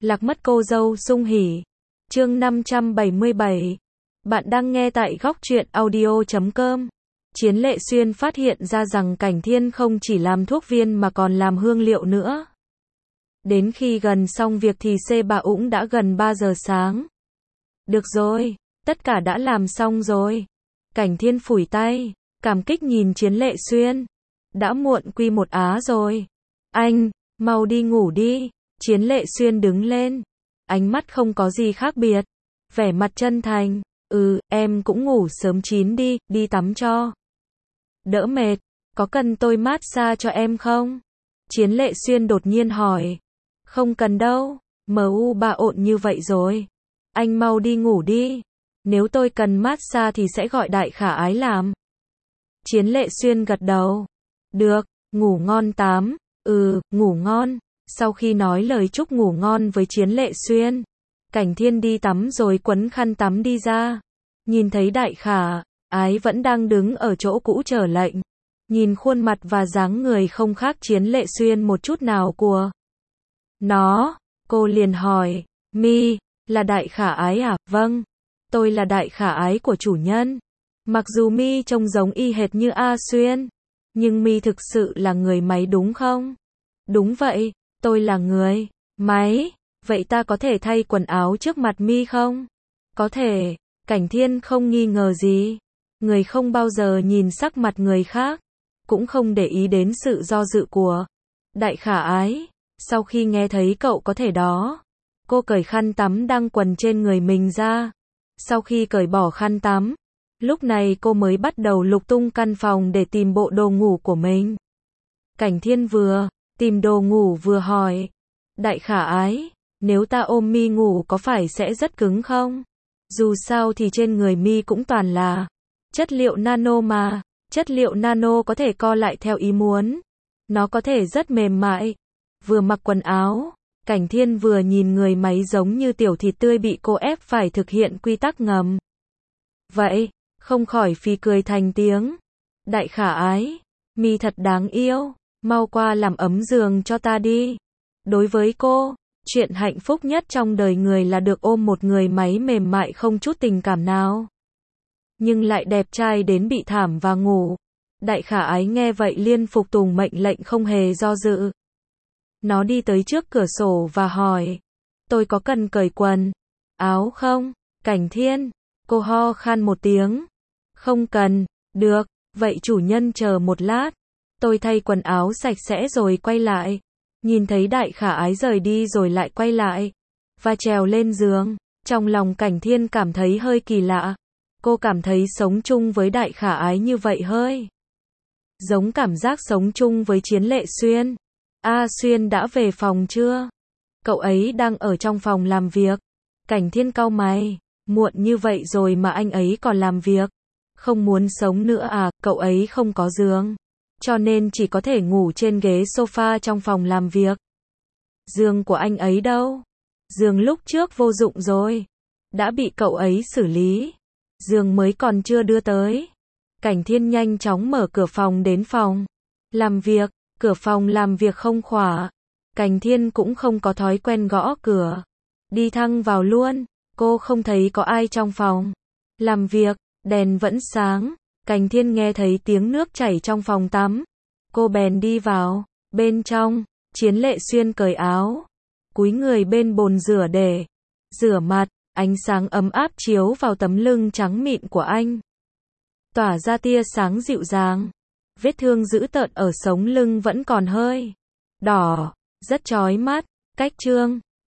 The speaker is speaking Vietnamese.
Lạc mất cô dâu sung hỉ. Chương 577. Bạn đang nghe tại góc truyện audio.com. Chiến Lệ Xuyên phát hiện ra rằng Cảnh Thiên không chỉ làm thuốc viên mà còn làm hương liệu nữa. Đến khi gần xong việc thì bà Ũng đã gần 3 giờ sáng. Được rồi, tất cả đã làm xong rồi. Cảnh Thiên phủi tay, cảm kích nhìn Chiến Lệ Xuyên. Đã muộn quy 1 á rồi. Anh, mau đi ngủ đi. Chiến Lệ Xuyên đứng lên. Ánh mắt không có gì khác biệt. Vẻ mặt chân thành. Em cũng ngủ sớm chín đi, đi tắm cho đỡ mệt. Có cần tôi massage cho em không? Chiến Lệ Xuyên đột nhiên hỏi. Không cần đâu, bà ộn như vậy rồi. Anh mau đi ngủ đi. Nếu tôi cần massage thì sẽ gọi Đại Khả Ái làm. Chiến Lệ Xuyên gật đầu. Được, ngủ ngon tám. Ngủ ngon. Sau khi nói lời chúc ngủ ngon với Chiến Lệ Xuyên, Cảnh Thiên đi tắm rồi quấn khăn tắm đi ra. Nhìn thấy Đại Khả Ái vẫn đang đứng ở chỗ cũ chờ lệnh. Nhìn khuôn mặt và dáng người không khác Chiến Lệ Xuyên một chút nào của nó, cô liền hỏi, Mi, là Đại Khả Ái à? Vâng, tôi là Đại Khả Ái của chủ nhân. Mặc dù Mi trông giống y hệt như A Xuyên, nhưng Mi thực sự là người máy đúng không? Đúng vậy, tôi là người máy. Vậy ta có thể thay quần áo trước mặt Mi không? Có thể. Cảnh Thiên không nghi ngờ gì. Người không bao giờ nhìn sắc mặt người khác, cũng không để ý đến sự do dự của Đại Khả Ái. Sau khi nghe thấy cậu có thể đó, cô cởi khăn tắm đang quần trên người mình ra. Sau khi cởi bỏ khăn tắm, lúc này cô mới bắt đầu lục tung căn phòng để tìm bộ đồ ngủ của mình. Cảnh Thiên vừa tìm đồ ngủ vừa hỏi, Đại Khả Ái, nếu ta ôm Mi ngủ có phải sẽ rất cứng không? Dù sao thì trên người Mi cũng toàn là chất liệu nano mà, chất liệu nano có thể co lại theo ý muốn. Nó có thể rất mềm mại. Vừa mặc quần áo, Cảnh Thiên vừa nhìn người máy giống như tiểu thịt tươi bị cô ép phải thực hiện quy tắc ngầm. Vậy, không khỏi phì cười thành tiếng. Đại Khả Ái, Mi thật đáng yêu, mau qua làm ấm giường cho ta đi. Đối với cô, chuyện hạnh phúc nhất trong đời người là được ôm một người máy mềm mại không chút tình cảm nào, nhưng lại đẹp trai đến bị thảm và ngủ. Đại Khả Ái nghe vậy liên phục tùng mệnh lệnh không hề do dự. Nó đi tới trước cửa sổ và hỏi, tôi có cần cởi quần áo không? Cảnh Thiên, cô ho khan một tiếng. Không cần. Được, vậy chủ nhân chờ một lát. Tôi thay quần áo sạch sẽ rồi quay lại. Nhìn thấy Đại Khả Ái rời đi rồi lại quay lại và trèo lên giường. Trong lòng Cảnh Thiên cảm thấy hơi kỳ lạ. Cô cảm thấy sống chung với Đại Khả Ái như vậy hơi giống cảm giác sống chung với Chiến Lệ Xuyên. A Xuyên đã về phòng chưa? Cậu ấy đang ở trong phòng làm việc. Cảnh Thiên cau mày. Muộn như vậy rồi mà anh ấy còn làm việc. Không muốn sống nữa à? Cậu ấy không có giường, cho nên chỉ có thể ngủ trên ghế sofa trong phòng làm việc. Giường của anh ấy đâu? Giường lúc trước vô dụng rồi, đã bị cậu ấy xử lý. Giường mới còn chưa đưa tới. Cảnh Thiên nhanh chóng mở cửa phòng đến phòng làm việc. Cửa phòng làm việc không khóa. Cảnh Thiên cũng không có thói quen gõ cửa. Đi thẳng vào luôn. Cô không thấy có ai trong phòng làm việc. Đèn vẫn sáng. Cảnh Thiên nghe thấy tiếng nước chảy trong phòng tắm. Cô bèn đi vào. Bên trong, Chiến Lệ Xuyên cởi áo, cúi người bên bồn rửa để rửa mặt. Ánh sáng ấm áp chiếu vào tấm lưng trắng mịn của anh, tỏa ra tia sáng dịu dàng. Vết thương dữ tợn ở sống lưng vẫn còn hơi đỏ, rất chói mắt. Cách trương